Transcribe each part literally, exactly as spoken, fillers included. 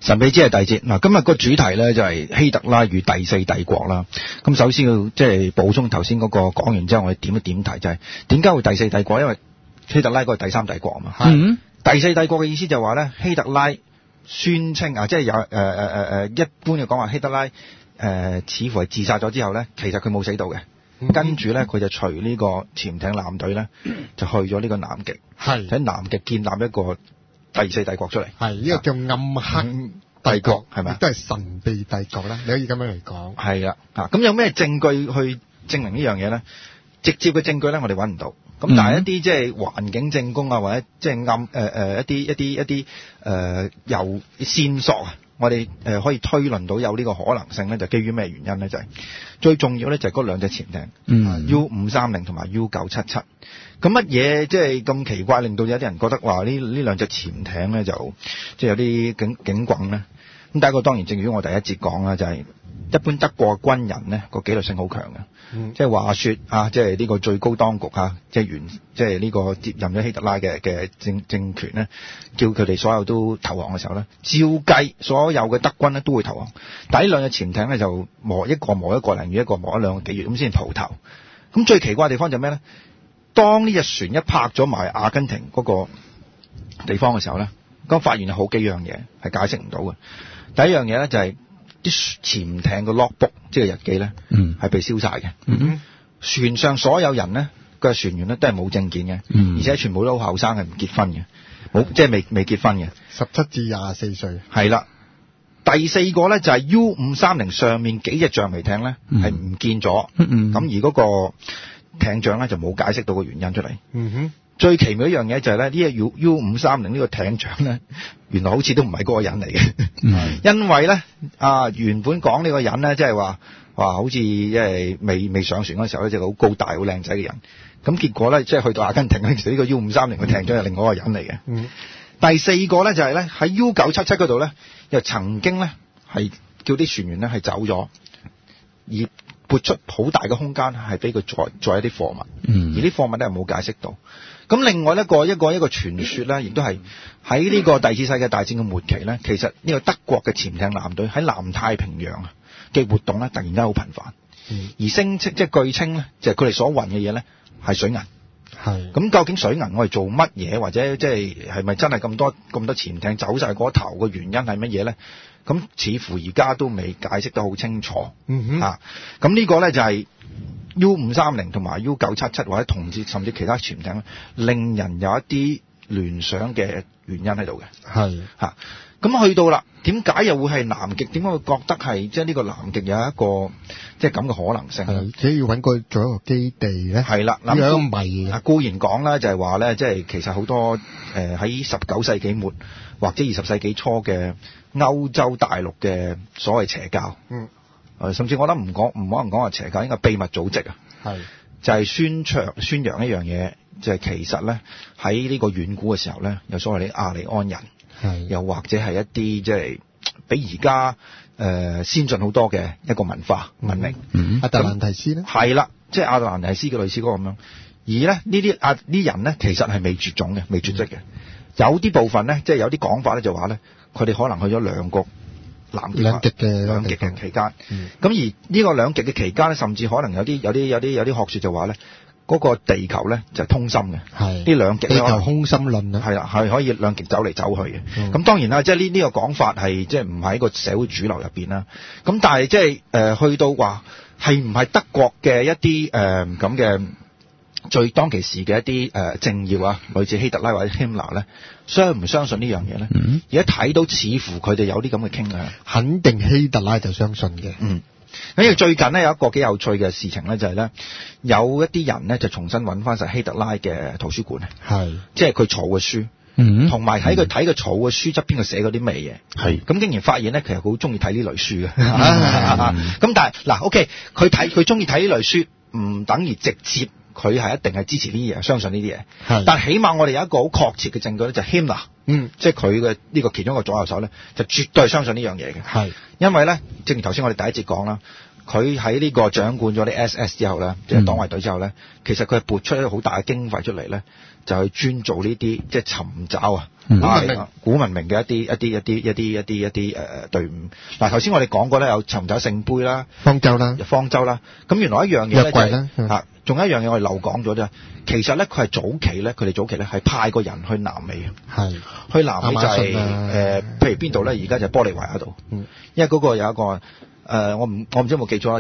神秘之夜第二節嗱，今日個主題咧就係希特拉與第四帝國啦。咁首先要即係補充頭先嗰個講完之後，我哋點一點題就係點解會第四帝國？因為希特拉嗰個係第三帝國啊嘛。 嗯， 第四帝國嘅意思就話咧，希特拉宣稱啊，即係有誒誒誒誒一般嘅講話，希特拉誒、呃、似乎係自殺咗之後咧，其實佢冇死到嘅。嗯、跟住咧，佢就隨呢個潛艇艦隊咧，就去咗呢個南極，喺南極建立一個第四帝國出嚟。 係呢、這個叫暗黑帝國，係、嗯、咪？亦都係神秘帝國啦。你可以咁樣嚟講。係啦，啊，咁有咩證據去證明呢樣嘢咧？直接嘅證據咧，我哋揾唔到。咁、嗯、但係一啲即係環境證供啊，或者即係暗誒誒、呃、一啲一啲一啲誒有線索啊，我哋誒、呃、可以推論到有呢個可能性咧，就基於咩原因咧？就係、是、最重要咧，就係嗰兩隻潛艇，嗯 U 五三零同埋 U 九七七。咁乜嘢即係咁奇怪，令到有啲人覺得話呢呢兩隻潛艇咧就即係有啲警警棍咧？咁第一個當然正如我第一節講啦，就係、是、一般德國嘅軍人咧個紀律性好強嘅。嗯、即係話說啊，即係呢個最高當局啊，即係原即係呢個接任咗希特拉嘅嘅政政權咧，叫佢哋所有都投降嘅時候咧，照計所有嘅德軍咧都會投降。但係呢兩隻潛艇咧就磨一個磨一個零月，一個磨一兩個幾月咁先蒲頭。咁最奇怪嘅地方就係咩咧？當呢隻船一泊咗埋阿根廷嗰個地方嘅時候咧，咁發現有好幾樣嘢係解釋唔到嘅。第一樣嘢咧就係、是。啲潛艇嘅 logbook 即係日記咧，係、嗯、被燒晒嘅。嗯、船上所有人咧嘅船員咧都係冇證件嘅、嗯，而且全部都好後生，係唔結婚嘅，冇即係未未結婚嘅， 十七至廿四歲。 係啦，第四個咧就係 U 五三零上面幾隻橡皮艇咧係唔見咗，咁、嗯、而嗰個艇長咧就冇解釋到個原因出嚟。嗯哼。最奇妙一樣嘢就係咧，呢個 U 五三零呢個艇長咧，原來好似都唔係嗰個人嚟嘅。嗯、因為咧啊，原本講呢個人咧，即係話話好似即係未未上船嗰時候咧，就好高大、好靚仔嘅人。咁結果咧，即係去到阿根廷咧，其實呢個 U 五三零嘅艇長係另外一個人嚟嘅。嗯、第四個咧就係咧喺 U 九七七嗰度咧，又曾經咧係叫啲船員咧係走咗，而撥出好大嘅空間係俾佢載載一啲貨物。嗯、而啲貨物咧係冇解釋到。咁另外一個一個一個傳說咧，亦都係喺呢個第二次世界大戰嘅末期咧，其實呢個德國嘅潛艇艦隊喺南太平洋嘅活動咧，突然間好頻繁，嗯、而聲稱即係據稱咧，就係佢哋所運嘅嘢咧係水銀。係咁，究竟水銀我哋做乜嘢，或者即係係咪真係咁多咁多潛艇走晒嗰頭嘅原因係乜嘢咧？咁似乎而家都未解釋得好清楚。嗯哼，啊，咁呢個咧就係、是。U 五三零同埋 U 九七七或者同至甚至其他潛艇，令人有一啲聯想嘅原因喺度嘅。係嚇，咁、啊、去到啦，點解又會係南極？點解會覺得係即係呢個南極有一個即係咁嘅可能性？係， 即係要揾個做一個基地咧。係啦，咁樣迷啊， 固然講啦，就係話咧，即係其實好多誒喺十九世紀末或者二十世紀初嘅歐洲大陸嘅所謂邪教。嗯。甚至我覺得唔講唔可能講話邪教，應該秘密組織啊，係就係、是、宣傳宣揚一樣嘢，就係、是、其實咧喺呢個遠古嘅時候咧，有所謂啲亞利安人，係又或者係一啲即係比而家誒先進好多嘅一個文化、嗯、文明。嗯，亞特蘭提斯咧係啦，即係亞特蘭提斯嘅類似嗰個咁樣。而咧呢啲亞啲人咧，其實係未絕種嘅，未絕跡嘅、嗯。有啲部分咧，即係有啲講法咧，就話咧，佢哋可能去咗兩個。南極兩極嘅兩極嘅期間，咁、嗯、而呢個兩極嘅期間咧，甚至可能有啲有啲有啲有啲學說就話咧，嗰、那個地球咧就係、是、通心嘅，係呢兩極地球空心論啦，係啦，係可以兩極走嚟走去嘅。咁、嗯、當然啦，即係呢呢個講法係即係唔喺個社會主流入邊啦。咁但係即係誒去到話係唔係德國嘅一啲誒咁嘅最當其時嘅一啲誒、呃、政要啊，類似希特拉或者希姆萊咧，相唔相信呢樣嘢咧？而家睇到似乎佢哋有啲咁嘅傾向，肯定希特拉就相信嘅。嗯，因為最近咧有一個幾有趣嘅事情咧，就係、是、咧有一啲人咧就重新揾翻晒希特拉嘅圖書館，係即係佢儲嘅書，嗯，同埋喺佢睇佢儲嘅書側邊佢寫嗰啲咩嘢，係咁竟然發現咧，其實佢好中意睇呢類書嘅。咁、嗯、但係嗱 ，OK，佢睇佢中意睇呢類書，唔等於直接。佢係一定係支持呢啲嘢，相信呢啲嘢。但係起碼我哋有一個好確切嘅證據咧，就係 Himmler，嗯，即係佢嘅呢個其中一個左右手咧，就絕對係相信呢樣嘢嘅。係，因為咧，正如頭先我哋第一節講啦， 佢喺呢個掌管咗啲 S S 之後咧，即係黨衛隊之後咧，其實佢係撥出一個好大嘅經費出嚟咧，就去專做呢啲即係尋找啊， 古文明、 古文明嘅一啲一啲一啲一啲一啲一啲誒隊伍。嗱，頭先我哋講過咧，有尋找聖杯啦、 方舟啦、 方舟啦。咁原來一樣嘢咧就係嚇，仲有一樣嘢我哋漏講咗啫。其實咧，佢係早期咧，佢哋早期咧係派個人去南美嘅， 係去南美就係、是、誒、 啊呃，譬如邊度咧？而家就係玻利維亞度，嗯、因為嗰個有一個誒、呃，我唔我唔知有冇記錯啦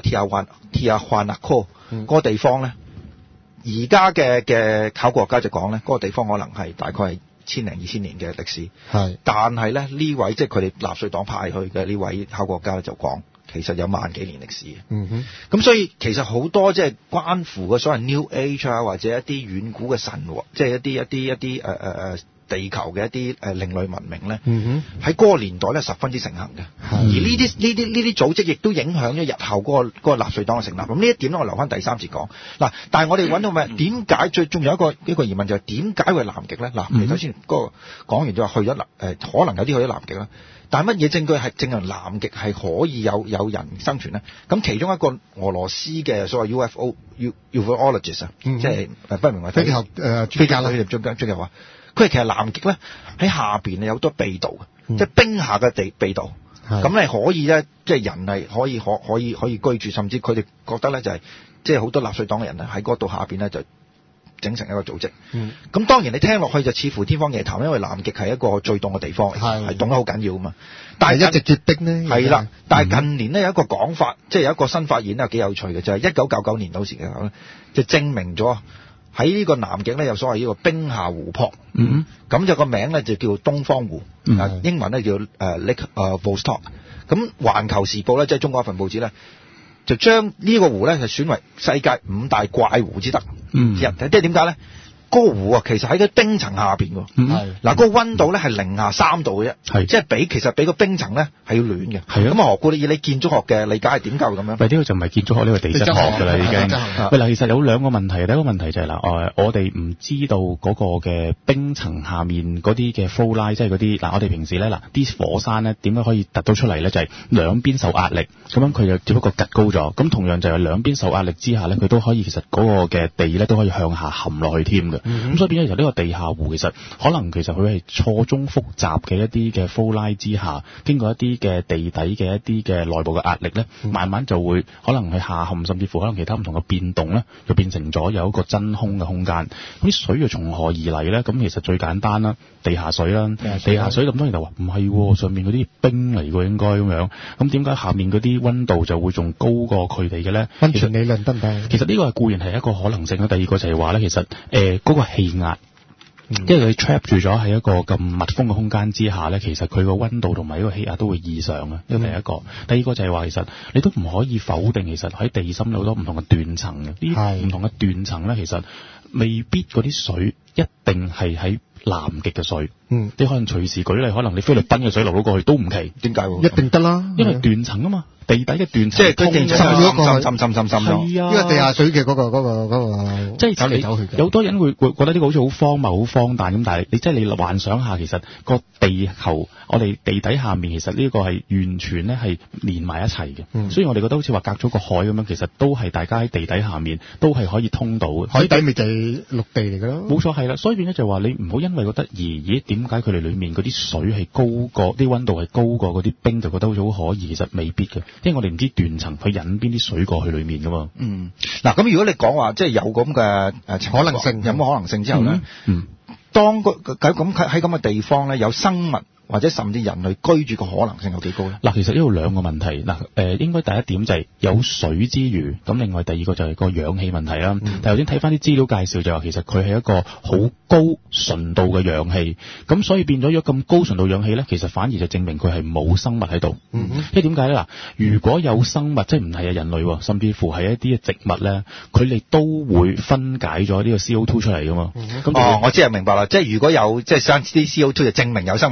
，Tiahuanaco 嗰個地方咧，而家嘅嘅考古學家就講咧，嗰、那個地方可能係大概係千零二千年嘅歷史，係，但係咧呢位即係佢哋納粹黨派去嘅呢位考古學家就講。其實有萬幾年歷史嘅，嗯哼，咁所以其實好多即係關乎嘅所謂 New Age 啊，或者一啲遠古嘅神話，即係一啲一啲一啲誒誒誒地球嘅一啲誒另類文明咧，嗯哼，喺嗰個年代咧十分之盛行嘅，而呢啲呢啲呢啲組織亦都影響咗日後嗰個嗰個納粹黨嘅成立。咁呢一點咧，我留翻第三節講。嗱，但係我哋揾到咩？點解最仲有一個一個疑問就係點解會南極咧？嗱，你頭先嗰個講完就話去咗南誒，可能有啲去咗南極啦。但係乜嘢證據係證明南極係可以有有人生存咧？咁其中一個俄羅斯嘅所謂 U F O ufologist 啊，即係不明物體誒專家啦，佢哋專家專家話，佢係其實南極咧喺下邊有好多秘道嘅，嗯、即係冰下嘅地秘道。咁你可以咧，即係人係可以可可以可以居住，甚至佢哋覺得咧就係即係好多納粹黨嘅人咧喺嗰度下邊咧就整成一個組織。嗯，咁當然你聽落去就似乎天方夜譚，因為南極係一個最凍嘅地方，係係凍得好緊要啊嘛。但係一直結冰咧，係啦。但係近年咧有一個講法，即係有一個新發現咧，幾有趣嘅，就係一九九九年到時嘅時候咧，就證明咗喺呢個南極咧有所謂呢個冰下湖泊。嗯，咁就個名咧就叫東方湖，嗯、英文咧叫誒 Lake 誒 Vostok。咁環球時報咧即係中國一份報紙咧，就將呢個湖咧就選為世界五大怪湖之得。嗯，即係點解咧？嗰、那個湖啊，其實喺個冰層下邊喎。係嗱，嗰個溫度咧係零下三度嘅啫。係，即係比其實比個冰層咧係要暖嘅。係啊。咁啊，何故你以你建築學嘅理解係點解會咁樣？喂，呢個就唔係建築學，呢、這個地質學㗎啦，已經。喂，嗱，其實有兩個問題。第一個問題就係、是、嗱，誒，我哋唔知道嗰個嘅冰層下面嗰啲嘅 flow line，即係嗰啲嗱，我哋平時咧嗱，啲火山咧點解可以突到出嚟咧？就係、是、兩邊受壓力，咁樣佢就只不過趌高咗。咁同樣就係兩邊受壓力之下咧，佢都可以其實嗰個嘅地咧都可以向下陷落去添嘅。咁、嗯、所以變咗由呢個地下湖，其實可能其實佢係錯綜複雜嘅一啲嘅 flow line之下，經過一啲嘅地底嘅一啲嘅內部嘅壓力咧，嗯、慢慢就會可能係下陷，甚至乎可能其他唔同嘅變動咧，就變成咗有一個真空嘅空間。咁啲水又從何而嚟咧？咁其實最簡單啦，地下水啦，地下水咁當然就話唔係，上面嗰啲冰嚟嘅應該咁樣。咁點解下面嗰啲溫度就會仲高過佢哋嘅咧？溫泉理論得唔得？其實呢個係固然係一個可能性啦。第二個就係話咧，其實誒嗰、呃嗰個氣壓。嗯、因為佢 trap 住咗喺一個咁密封嘅空間之下咧，其實佢個溫度同埋呢個氣壓都會異常啊。呢個第一個，嗯、第二個就係話，其實你都唔可以否定，其實喺地心有好多唔同嘅斷層嘅。呢唔同嘅斷層咧，其實未必嗰啲水一定係喺南極嘅水。嗯，你可能隨時舉例，可能你菲律賓嘅水流到過去都唔奇。點解？一定得啦，因為斷層啊嘛。地底嘅斷層，即係佢地層滲滲滲滲滲滲係啊，因為地下水嘅嗰、嗰個嗰、嗰個嗰、嗰個，即係走嚟走去嘅。有好多人會會覺得呢個好似好荒謬、好荒誕咁，但係你即係你幻想下，其實個地球，我哋地底下面，其實呢個係完全咧係連埋一齊嘅。嗯，所以我哋覺得好似話隔咗個海咁樣，其實都係大家喺地底下面都係可以通到嘅。海底咪就係陸地嚟㗎咯。冇錯係啦，所以變咗就話你唔好因為覺得咦咦點解佢哋裡面嗰啲水係高過啲溫度係高過嗰啲冰，就覺得好似好可疑，其實未必嘅。因為我哋唔知斷層佢引邊啲水過去裏面噶嘛。嗯，嗱，咁如果你講話即係有咁嘅誒可能性，有冇可能性之後咧？嗯，嗯當個咁喺咁嘅地方咧，有生物或者甚至人類居住嘅可能性有幾高咧？嗱，其實呢度兩個問題。嗱，誒應該第一點就係有水之餘，咁另外第二個就係個氧氣問題啦。嗯、但係頭先睇翻啲資料介紹就話，其實佢係一個好高純度嘅氧氣，咁所以變咗咗咁高純度氧氣咧，其實反而就證明佢係冇生物喺度。嗯哼，因為點解咧？嗱，如果有生物，即係唔係啊人類，甚至乎係一啲嘅植物咧，佢哋都會分解咗呢個 C O 二 出嚟噶嘛。咁、嗯、哦，我即係明白啦。即係如果有即係生啲 C O 二，就證明有生物喺度。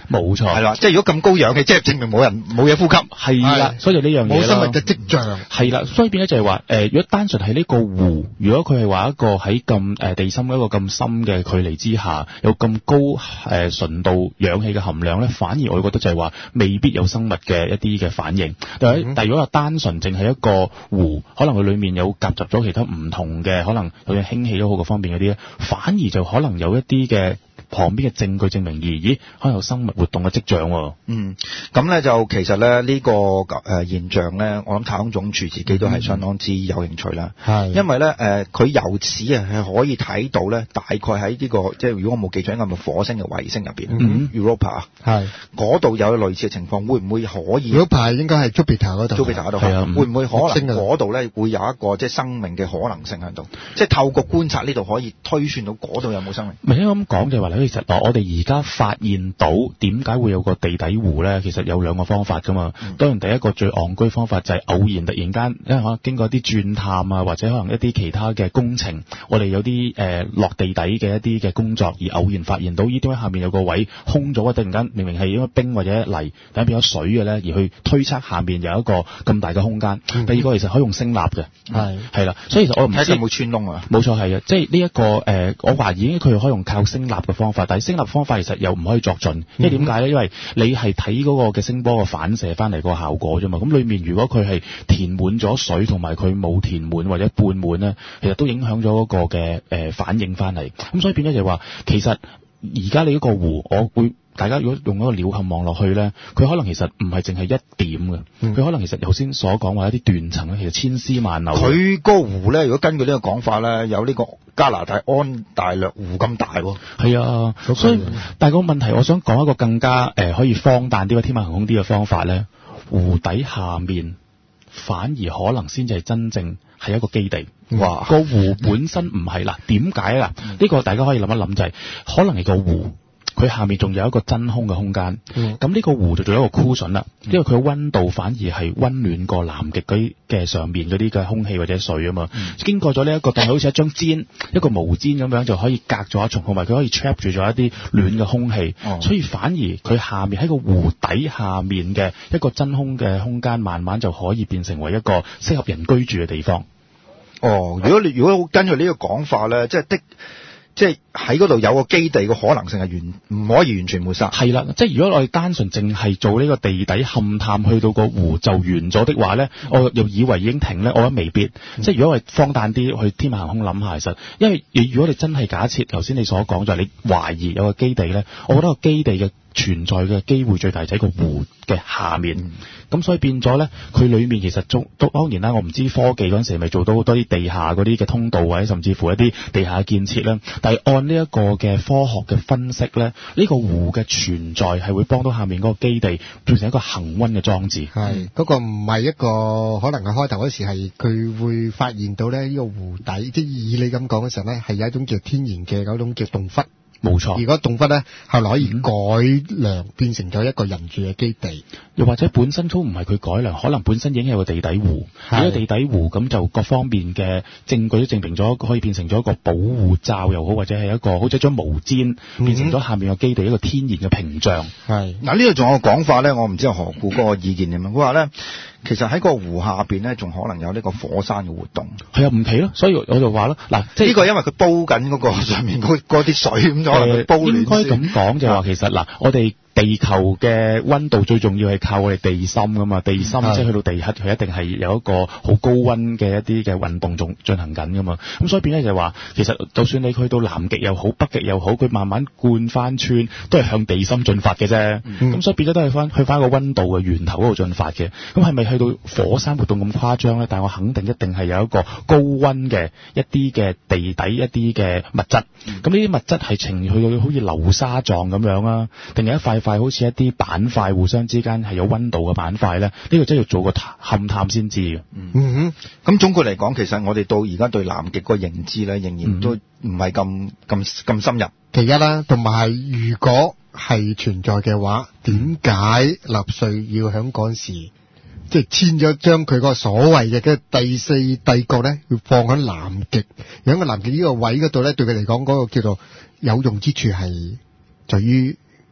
冇錯， 係啦，即係如果咁高氧氣，即係證明冇人冇嘢呼吸， 係啦，所以就呢樣嘢冇生物嘅跡象， 係啦，所以變咗就係話誒，如果單純係呢個湖，如果佢係話一個喺咁誒地心一個咁深嘅距離之下，有咁高誒純度氧氣嘅含量咧，反而我覺得就係話未必有生物嘅一啲嘅反應。但係、嗯、但係如果話單純淨係一個湖，可能佢裡面有夾雜咗其他唔同嘅，可能佢嘅氫氣都好各方面嗰啲咧，反而就可能有一啲嘅旁邊嘅證據證明而咦，可能有生物活動嘅跡象喎。 嗯，咁咧就其實咧呢、呢個誒、呃、現象咧，我諗太空總署自己都係相當之有興趣啦。係、嗯，因為咧誒佢由此啊係可以睇到咧，大概喺呢、呢個即係如果我冇記錯，應該係火星嘅衛星入邊、嗯、Europa 係嗰度有類似嘅情況，會唔會可以 Europa 應該係 Jupiter 嗰度 Jupiter 嗰度係啊，會唔會可能嗰度咧會有一個即係生命嘅可能性喺度？即係透過觀察呢度可以推算到嗰度有冇生命？ 唔係應該咁講就係話其實我哋而家發現到點解會有個地底湖咧？其實有兩個方法噶嘛。嗯、當然第一個最戇居方法就係偶然突然間，因為可能經過啲鑽探啊，或者可能一啲其他嘅工程，我哋有啲誒、呃、落地底嘅一啲嘅工作，而偶然發現到呢點解下面有個位空咗啊！突然間明明係因為冰或者泥，突然變咗水嘅咧，而去推測下面有一個咁大嘅空間。嗯、第二個其實可以用聲納嘅，係係啦。所以其實我唔知有冇穿窿啊？ 冇錯係啊，即係呢一個誒、呃，我懷疑佢可以用靠聲納嘅方法，但係聲納方法其實又唔可以作準，因為點解咧？因為你係睇嗰個嘅聲波嘅反射翻嚟個效果啫嘛。咁裏面如果佢係填滿咗水，同埋佢冇填滿或者半滿咧，其實都影響咗嗰個嘅誒、呃、反應翻嚟。咁所以變咗就係話，其實而家你嗰個湖，我會大家如果用嗰個鳥瞰望落去咧，佢可能其實唔係淨係一點嘅，佢、嗯、可能其實頭先所講話一啲斷層咧，其實千絲萬縷。佢嗰個湖咧，如果根據呢個講法咧，有呢個加拿大安大略湖咁大喎。 係啊，所以但係個問題，我想講一個更加誒、呃、可以荒誕啲、天馬行空啲嘅方法咧，湖底下面反而可能先至係真正係一個基地。哇！個湖本身唔係啦，點解啊？呢、呢個大家可以諗一諗就係、是，可能係個湖。佢下面仲有一個真空嘅空間，咁、嗯、呢個湖就做一個 cushion 啦，因為佢嘅溫度反而係溫暖過南極嗰啲嘅上面嗰啲嘅空氣或者水啊嘛、嗯。經過咗呢一個，當係好似一張氈，一個毛氈咁樣就可以隔咗一重，同埋佢可以 trap 住咗一啲暖嘅空氣、嗯，所以反而佢下面喺個湖底下面嘅一個真空嘅空間，慢慢就可以變成為一個適合人居住嘅地方。 哦，如果你如果根據呢個講法咧，即係的。即係喺嗰度有個基地嘅可能性係完唔可以完全抹殺。 係啦，即係如果我哋單純淨係做呢個地底勘探，去到個湖就完咗的話咧、嗯，我又以為已經停咧，我覺得未必。嗯、即係如果我哋荒誕啲去天馬行空諗下，其實因為如果你真係假設頭先你所講就係你懷疑有個基地咧，我覺得個基地嘅存在嘅機會最大就喺個湖嘅下面，咁、嗯、所以變咗咧，佢裏面其實都都當然啦，我唔知科技嗰陣時係咪做到好多啲地下嗰啲嘅通道或者甚至乎一啲地下嘅建設啦。但係按呢一個嘅科學嘅分析咧，呢、呢個湖嘅存在係會幫到下面嗰個基地變成一個恆溫嘅裝置。 係嗰、嗰個唔係一個可能係開頭嗰時係佢會發現到咧呢個湖底，即係以你咁講嘅時候咧，係有一種叫天然嘅嗰種叫洞窟。 冇錯， 如果洞窟咧，後來可以改良變成咗一個人住嘅基地， 又或者本身都唔係佢改良，可能本身已經有個地底湖。如果地底湖咁就各方面嘅證據都證明咗，可以變成咗一個保護罩又好，或者係一個好似一張毛氈、嗯、變成咗下面個基地一個天然嘅屏障。係嗱，呢度仲有個講法咧，我唔知何故嗰個意見點樣。佢話咧，其實喺個湖下邊咧，仲可能有呢個火山嘅活動。 係啊，唔奇咯，所以我就話咯，嗱，即係呢個因為佢煲緊嗰個上面嗰啲水咁咗。誒，煲應該咁講就係話，其實嗱，我哋地球嘅溫度最重要係靠我哋地心噶嘛，地心即係去到地核，佢一定係有一個好高溫嘅一啲嘅運動仲進行緊噶嘛。咁所以變咧就係話，其實就算你去到南極又好，北極又好，佢慢慢貫翻穿，都係向地心進發嘅啫。咁、嗯、所以變咗都係翻去翻個溫度嘅源頭嗰度進發嘅。咁係咪去到火山活動咁誇張咧？但係我肯定一定係有一個高溫嘅一啲嘅地底一啲嘅物質。咁呢啲物質係呈去到好似流沙狀咁樣啊，定係一塊塊好似一啲板塊互相之間係有溫度嘅板塊咧？呢、呢個真係要做個勘探先知嘅。 嗯哼，咁總括嚟講，其實我哋到而家對南極個認知咧，仍然都唔係咁咁咁深入。 其一啦，同埋如果係存在嘅話，點解納粹要響嗰時即係簽咗將佢嗰個所謂嘅嘅第四帝國咧，要放喺南極，而喺個南極呢個位嗰度咧，對佢嚟講嗰個叫做有用之處係在於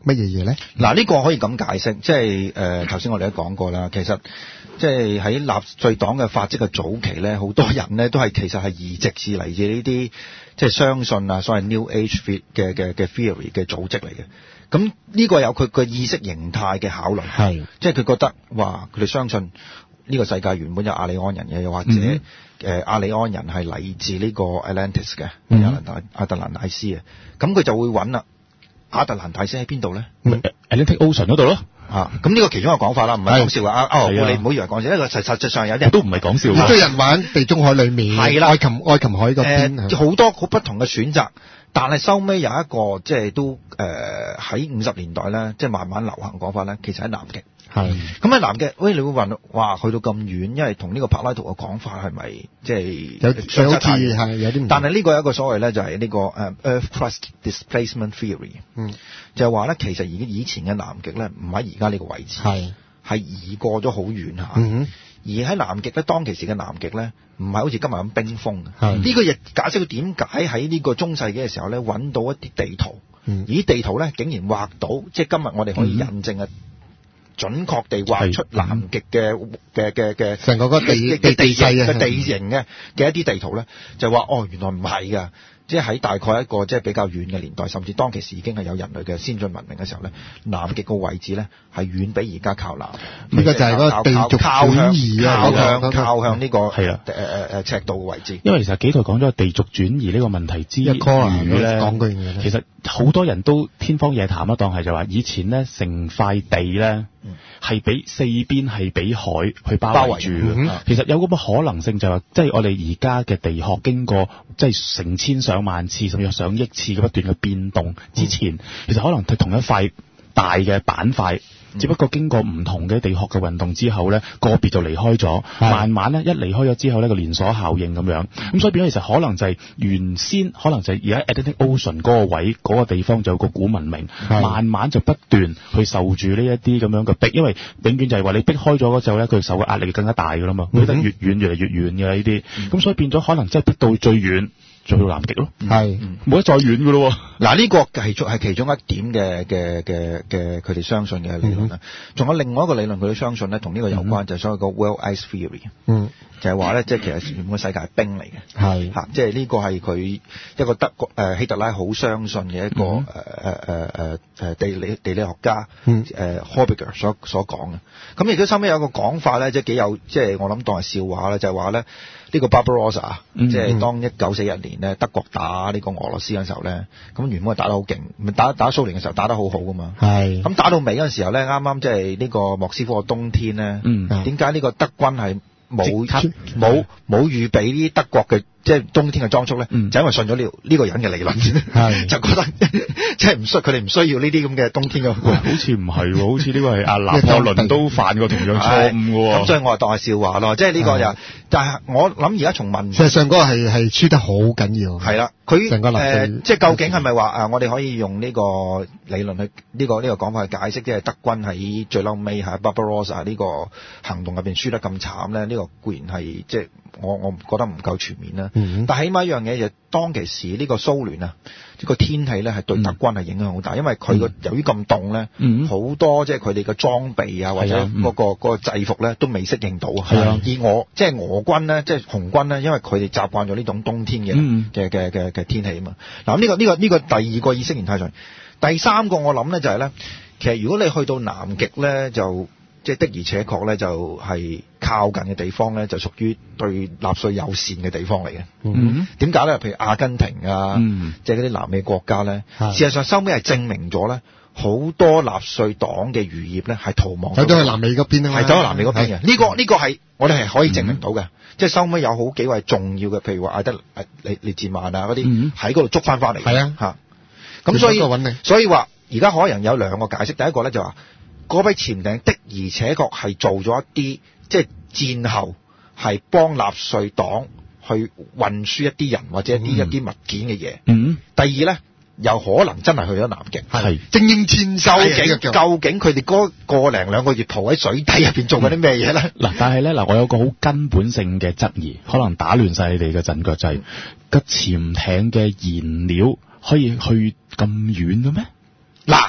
乜嘢嘢咧？ 嗱，呢個可以咁解釋，即係誒頭先我哋都講過啦，其實即係喺納粹黨嘅發跡嘅早期咧，好多人咧都係其實係移植自嚟自呢啲即係相信啊，所謂 New Age 嘅嘅嘅 theory 嘅組織嚟嘅。咁呢個有佢個意識形態嘅考慮，係即係佢覺得話佢哋相信呢個世界原本有亞利安人嘅，又或者誒、嗯呃、亞利安人係嚟自呢個 Atlantis 嘅、嗯、亞特亞特蘭蒂斯嘅，咁佢就會揾啦。亞特蘭蒂斯喺邊度咧 ？Atlantic Ocean 嗰度咯。 啊，咁呢個其中一個講法啦，唔係講笑啊！哦，你唔好以為講笑，因為實實際上有啲人都唔係講笑。 好多人玩地中海裡面，係啦，愛琴愛琴海嗰邊， 好、呃、多好不同嘅選擇。但係收尾有一個即係都誒喺五十年代咧，即係慢慢流行講法咧，其實喺南極。係咁喺南極，喂，你會問哇，去到咁遠，因為同呢個柏拉圖嘅講法係咪即係有相似係有啲唔同？ 但係呢個有一個所謂咧，就係、是、呢、這個誒、uh, Earth Crust Displacement Theory，嗯，就係話咧，其實而以前嘅南極咧，唔喺而家呢個位置，係係移過咗好遠嚇。嗯而喺南極咧，當其時嘅南極咧，唔係好似今日咁冰封嘅。呢、這個亦解釋到點解喺呢個中世紀嘅時候咧，揾到一啲地圖，嗯、而啲地圖咧竟然畫到，即係今日我哋可以印證嘅。準確地畫出南極嘅嘅嘅嘅成個個地嘅地勢嘅地形嘅嘅一啲地圖咧，就話哦，原來唔係㗎，即係喺大概一個即係比較遠嘅年代，甚至當其時已經係有人類嘅先進文明嘅時候咧，南極個位置咧係遠比而家靠南。 呢個就係嗰個地軸轉移啊， 靠向靠向呢個係啊誒誒誒赤道嘅位置。 因為其實紀陶講咗地軸轉移呢個問題之餘咧， 講句嘢咧， 其實好多人都天方夜譚啦，當係就話以前咧成塊地咧。係俾四邊係俾海去包圍住嘅、嗯，其實有咁嘅可能性就係、是，即、就、係、是、我哋而家嘅地殼經過即係、就是、成千上萬次甚至上億次嘅不斷嘅變動之前，嗯、其實可能係同一塊大嘅板塊。只不過經過唔同嘅地殼嘅運動之後咧，個別就離開咗，慢慢咧一離開咗之後咧個連鎖效應咁樣，咁所以變咗其實可能就係原先可能就係而家 Atlantic Ocean 嗰個位嗰、嗰個地方就有個古文明，慢慢就不斷去受住呢一啲咁樣嘅逼，因為永遠就係話你逼開咗嗰時候咧，佢受嘅壓力更加大噶啦嘛，佢得越遠越嚟越遠嘅呢啲，咁、嗯、所以變咗可能真係逼到最遠。做到南極咯，係冇得再遠噶咯。 嗱，呢個係係其中一點嘅嘅嘅嘅佢哋相信嘅理論啦。仲、嗯、有另外一個理論，佢哋相信咧，同呢個有關，嗯、就係、是、所謂個 World Ice Theory。嗯，就係話咧，即係其實原本世界係冰嚟嘅。係嚇，即係呢個係佢一個德國誒、呃、希特拉好相信嘅一個誒誒誒誒誒地理地理學家誒 Horbiger 所所講嘅。咁亦都收尾有一個講法咧，即係幾有，即係我諗當係笑話啦，就係話咧。呢、這個 Barbarossa，、嗯、即係當一九四一年咧，德國打呢個俄羅斯嘅時候咧，咁原本係打得好勁，打打蘇聯嘅時候打得好好噶嘛。係。咁打到尾嗰陣時候咧，啱啱即係呢個莫斯科嘅冬天咧，點解呢個德軍係冇冇冇預備呢啲德國嘅即係冬天嘅裝束咧、嗯？就因為信咗呢呢個人嘅理論，係就覺得即係唔需佢哋唔需要呢啲咁嘅冬天嘅。 好似唔係喎，好似呢個係阿拿破崙都犯過同樣錯誤嘅喎。 咁所以我係當係笑話咯，即係呢個就，但係我諗而家從文， 事實上嗰個係係輸得好緊要。係啦， 佢誒、呃、即係究竟係咪話誒我哋可以用呢個理論去呢、這個呢、這個講法去解釋，即係德軍喺最嬲尾喺 Barbarossa 呢個行動入邊輸得咁慘咧？呢、這個固然係即係我我覺得唔夠全面啦。嗯、但係起碼一樣嘢就當其時呢個蘇聯啊，呢、這個天氣咧係對德軍係影響好大，嗯、因為佢個、嗯、由於咁凍咧，好、嗯、多即係佢哋嘅裝備啊或者嗰、那個嗰、嗯那個制服咧都未適應到啊。係啊，而我即係俄軍咧，即係紅軍咧，因為佢哋習慣咗呢種冬天嘅嘅嘅嘅嘅天氣啊嘛。嗱、這、呢個呢、這個呢、這個第二個意識形態上，第三個我諗咧就係、是、咧，其實如果你去到南極咧就。即係的而且確咧，就係靠近嘅地方咧，就屬於對納粹友善嘅地方嚟嘅。嗯，點解咧？譬如阿根廷啊，嗯、即係嗰啲南美國家咧，事實上收尾係證明咗咧，好多納粹黨嘅餘業咧係逃亡走咗去南美嗰邊啊嘛， 係走去南美嗰邊嘅。呢、這個呢、這個係我哋係可以證明到嘅、嗯。即係收尾有好幾位重要嘅，譬如話艾德列列治曼啊嗰啲喺嗰度捉翻翻嚟。係、嗯、啊，嚇。咁所以所以話而家可能有兩個解釋，第一個咧就話。嗰批潛艇的而且確係做咗一啲即係戰後係幫納粹黨去運輸一啲人或者一啲、嗯、一啲物件嘅嘢。嗯。第二咧，有可能真係去咗南極，係精英簽收嘅。究竟佢哋嗰個零兩個月蒲喺水底入邊做緊啲咩嘢咧？嗱、 嗯，但係咧嗱，我有個好根本性嘅質疑，可能打亂晒你哋嘅陣腳，就係、是、個潛艇嘅燃料可以去咁遠嘅咩？ 嗱。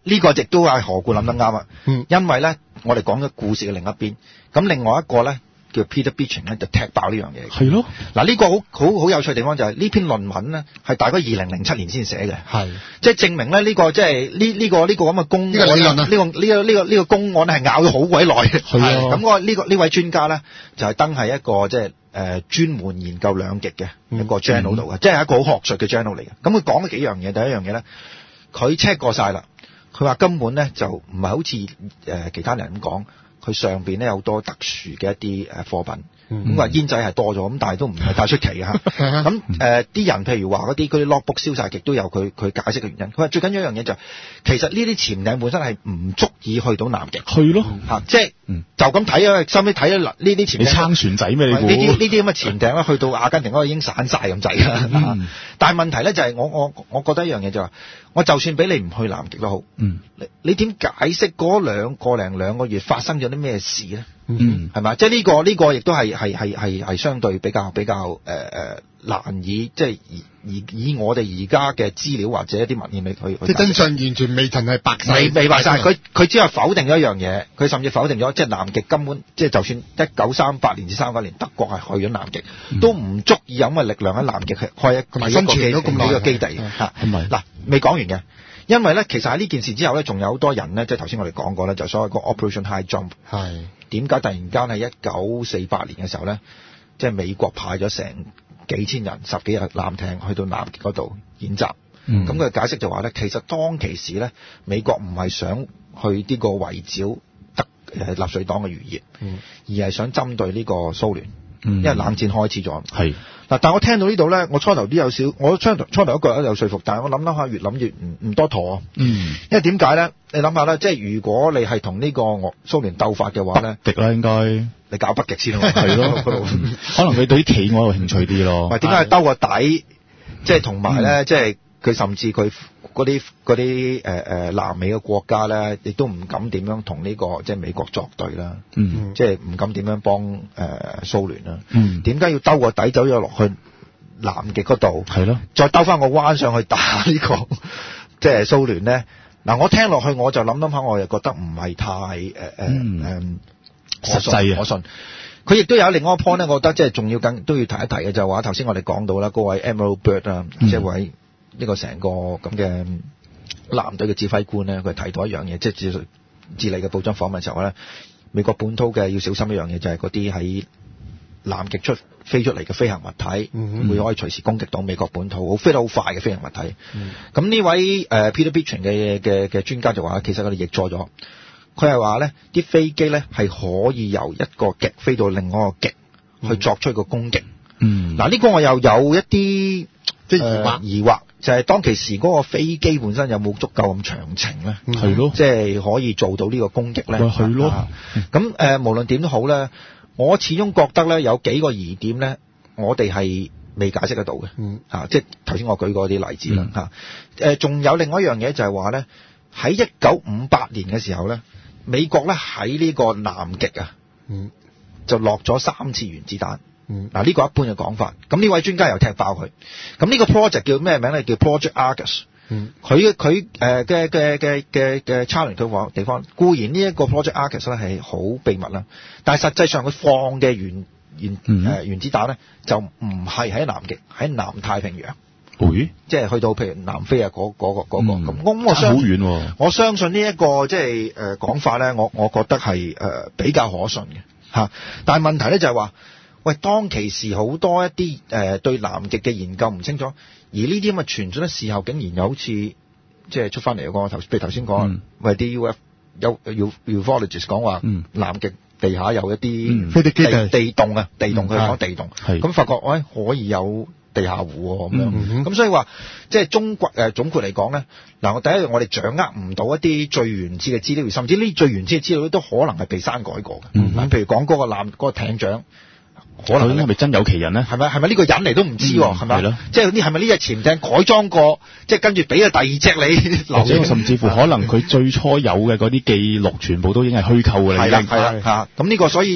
呢個亦都係何故諗得啱啊。嗯，因為咧，我哋講咗故事嘅另一邊，咁另外一個咧。叫 Peter Beeching 咧就踢爆呢樣嘢。 係咯， 嗱呢個好好好有趣嘅地方就係呢篇論文咧係大概二零零七年先寫嘅， 係即係證明咧呢個即係呢呢個呢個咁嘅公呢個理論啊， 呢個呢個呢個呢個公案係拗咗好鬼耐嘅。 係啊， 咁我呢個呢位專家咧就係登喺一個即係誒專門研究兩極嘅一個 journal 度嘅，即係一個好學術嘅 journal 嚟嘅。咁佢講咗幾樣嘢，第一樣嘢咧佢 check 過晒啦，佢話根本咧就唔係好似誒其他人咁講。佢上邊咧有好多特殊嘅一啲誒貨品，咁話煙仔係多咗，咁但係都唔係太出奇嘅嚇。咁誒啲人譬如話嗰啲嗰啲 logbook 燒晒極都有佢佢解釋嘅原因。佢話最緊要一樣嘢就係、是、其實呢啲潛艇本身係唔足以去到南極。 去咯嚇，即係、嗯、就咁睇啊！收尾睇咗呢啲潛艇， 你撐船仔咩？你估呢啲呢啲咁嘅潛艇咧，去到阿根廷嗰度已經散晒咁滯啦。嗯、但係問題咧就係、是、我我我覺得一樣嘢就係、是，我就算俾你唔去南極都好，嗯、你你點解釋嗰兩個零兩個月發生咗啲咩事咧？嗯，係咪？即係呢個呢、這個亦都係係係係係相對比較比較誒誒、呃、難以即係以以以我哋而家嘅資料或者一啲文獻嚟去即係真相完全未曾係白晒， 未未白晒。佢佢只係否定咗一樣嘢，佢甚至否定咗即係南極根本即係就算一九三八年至三九年德國係去咗南極，嗯、都唔足以有咁嘅力量喺南極係開一個生存咗咁耐嘅基地嚇。嗱未講完嘅。因為咧，其實喺呢件事之後咧，仲有好多人咧，即係頭先我哋講過咧，就所謂個 Operation High Jump。係點解突然間喺一九四八年嘅時候咧，即係美國派咗成幾千人、十幾日艦艇去到南極嗰度演習。咁佢、嗯、解釋就話咧，其實當其時咧，美國唔係想去呢個圍剿德誒納粹黨嘅餘孽，嗯、而係想針對呢個蘇聯。因為冷戰開始咗，係嗱，但係我聽到呢度咧，我初頭都有少，我初頭初頭一個有說服，但係我諗諗下，越諗越唔唔多妥。嗯，因為點解咧？你諗下啦，即係如果你係同呢個蘇聯鬥法嘅話咧， 北極啦應該， 你搞北極先咯， 係咯，可能佢對啲企鵝有興趣啲咯。 唔係點解兜個底？即係同埋咧，即係佢甚至佢嗰啲嗰啲誒誒南美嘅國家咧，亦都唔敢點樣同呢個即係美國作對啦。嗯，即係唔敢點樣幫誒蘇聯啦。嗯，點解要兜個底走咗落去南極嗰度？係咯，再兜翻個彎上去打呢個即係蘇聯咧？嗱，我聽落去我就諗諗下，我又覺得唔係太誒誒誒實際啊！我信。佢亦都有另外一個 point 咧，我覺得即係仲要更都要提一提嘅，就係話頭先我哋講到啦，嗰位 Admiral Byrd 啊，即係位呢個成個咁嘅艦隊嘅指揮官咧，佢提到一樣嘢，即係智智利嘅報章訪問嘅時候咧，美國本土嘅要小心一樣嘢，就係嗰啲喺南極出飛出嚟嘅飛行物體，嗯、會可以隨時攻擊到美國本土，好飛得好快嘅飛行物體。咁呢、嗯、位誒、uh, Peter Beeching 嘅嘅嘅專家就話，其實佢哋譯錯咗。佢係話咧，啲飛機咧係可以由一個極飛到另外一個極，嗯、去作出一個攻擊。嗯，嗱呢個我又有一啲即係疑惑，疑惑就係當其時嗰個飛機本身有冇足夠咁長程咧？係咯、嗯，即係可以做到呢個攻擊咧？係咯。咁誒、呃，無論點都好咧，我始終覺得咧有幾個疑點咧，我哋係未解釋得到嘅。嗯，啊，即係頭先我舉過啲例子啦。嚇、嗯，誒，仲有另外一樣嘢就係話咧，喺一九五八年嘅時候咧。美國咧喺呢個南極啊，嗯、就落咗三次原子彈。嗱呢、嗯、個一般嘅講法，咁呢位專家又踢爆佢。咁呢個 project 叫咩名咧？叫 Project Argus。佢佢誒嘅嘅嘅嘅嘅 challenge 嘅地方，固然呢一個 Project Argus 咧係好秘密啦，但係實際上佢放嘅原原誒、呃、原子彈咧就唔係喺南極，喺南太平洋。會，即係去到譬如南非啊嗰嗰個嗰個咁，咁我相信好遠，我相信呢一個即係誒講法咧，我我覺得係誒比較可信嘅嚇。但係問題咧就係話，喂，當其時好多一啲誒對南極嘅研究唔清楚，而呢啲咁嘅傳咗咧，事後竟然又好似即係出翻嚟個頭，譬如頭先講，喂啲 U F 有 ufologists 講話，南極地下有一啲地地洞啊，地洞佢講地洞，咁發覺喂可以有地下湖咁樣，咁、嗯、哼所以話即係中國誒、呃、總括嚟講咧，嗱我第一樣我哋掌握唔到一啲最原始嘅資料，甚至呢啲最原始嘅資料都可能係被刪改過嘅。嗯、哼譬如講嗰個艦嗰、嗰個艇長，可能係咪真有其人咧？係咪係咪呢個人嚟都唔知？係咪、嗯？即係呢係咪呢隻潛艇改裝過？即係跟住俾咗第二隻你？或者甚至乎可能佢最初有嘅嗰啲記錄，全部都已經係虛構嘅啦。係啦係啦嚇，咁呢個所以。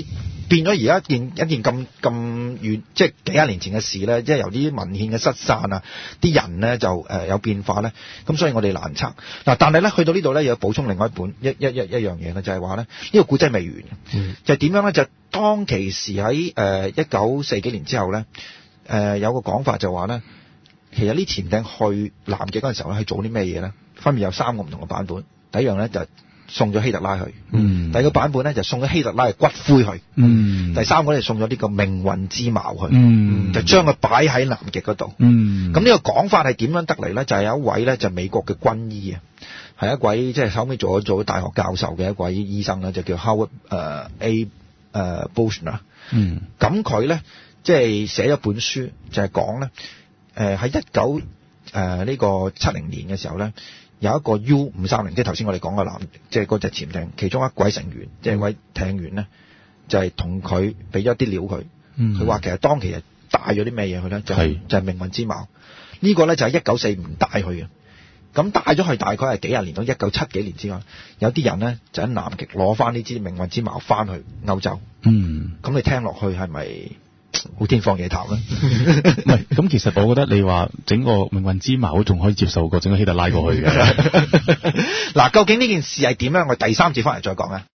變咗而家一件一件咁咁遠，即係幾廿年前嘅事咧，即係由啲文獻嘅失散啊，啲人咧就誒、呃、有變化咧，咁所以我哋難測。嗱，但係咧去到呢度咧，要補充另外一本一一一一樣嘢咧，就係話咧呢個古仔未完嘅，嗯、就係點樣咧？就係、當其時喺誒一九四幾年之後咧，誒、呃、有個講法就話咧，其實呢潛艇去南極嗰陣時候咧，係做啲咩嘢咧？分別有三個唔同嘅版本。第一樣咧就係送咗希特拉去，嗯、第二個版本咧就送咗希特拉嘅骨灰去，嗯、第三個咧就送咗呢個命運之矛去，嗯、就將佢擺喺南極嗰度。咁呢、嗯、個講法係點樣得嚟咧？就係、是、有一位咧就美國嘅軍醫啊，係一位即係後尾做咗做咗大學教授嘅一位醫生咧，就叫 Howard 誒 A 誒 Bushner。咁佢咧即係寫咗本書，就係講咧誒喺一九誒呢個七零年嘅時候咧。有一個 U 五三零，即係頭先我哋講嘅南，即係嗰隻潛艇，其中一位成員，即係位艇員咧，就係同佢俾咗啲料佢。佢話、嗯、其實當其日帶咗啲咩嘢去咧，就係、是、就係、是、命運之矛。呢、這個咧就係一九四五年帶去嘅。咁帶咗去大概係幾廿年到一九七幾年之外，有啲人咧就喺南極攞翻呢支命運之矛翻去歐洲。嗯，咁你聽落去係咪好天方夜譚咧？ 唔係，咁其實我覺得你話整個命運之矛仲可以接受過整個希特拉過去嘅。 嗱，究竟呢件事係點樣？我第三節翻嚟再講啊。